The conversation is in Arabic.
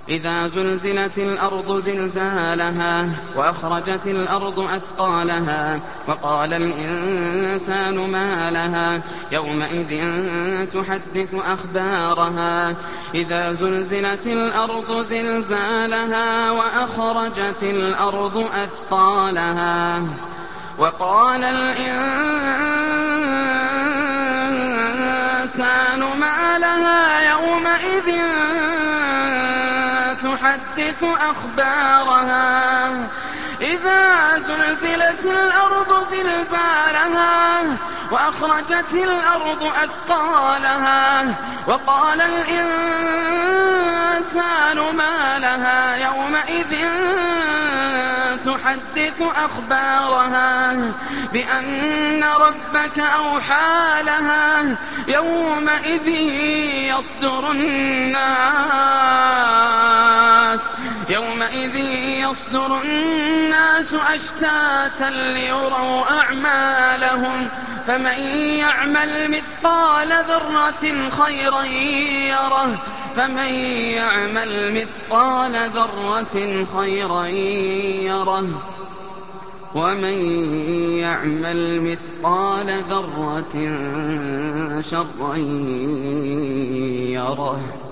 إذا زلزلت الأرض زلزالها وأخرجت الأرض أثقالها وقال الإنسان ما لها يومئذ تحدث أخبارها إذا زلزلت الأرض زلزالها وأخرجت الأرض أثقالها وقال الإنسان ما لها يومئذ تحدث أخبارها إذا زلزلت الأرض زلزالها وأخرجت الأرض أثقالها وقال الإنسان ما لها يومئذ تحدث أخبارها بأن ربك أوحى لها يومئذ يصدر الناس أشتاتا ليروا أعمالهم فمن يعمل مثقال ذرة خيرا يره ومن يعمل مثقال ذرة شرا يره.